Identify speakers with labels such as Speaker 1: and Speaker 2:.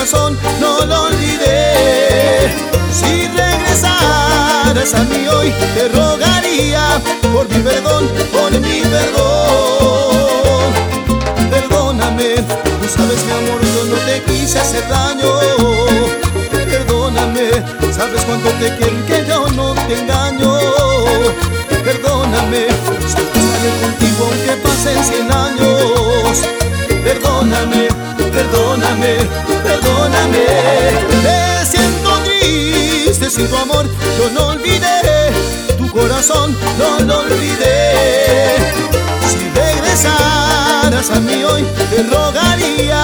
Speaker 1: corazón no lo olvidé. Si regresaras a mí hoy, te rogaría por mi perdón, por mi perdón. Perdóname, tú sabes mi amor, yo no te quise hacer daño. Perdóname, sabes cuánto te quiero y que yo no te engaño. Perdóname, siempre estaré contigo aunque pasen 100 años. Perdóname, perdóname, perdóname. Me siento triste sin tu amor, yo no olvidé. Tu corazón no lo olvidé. Si regresaras a mí hoy, te rogaría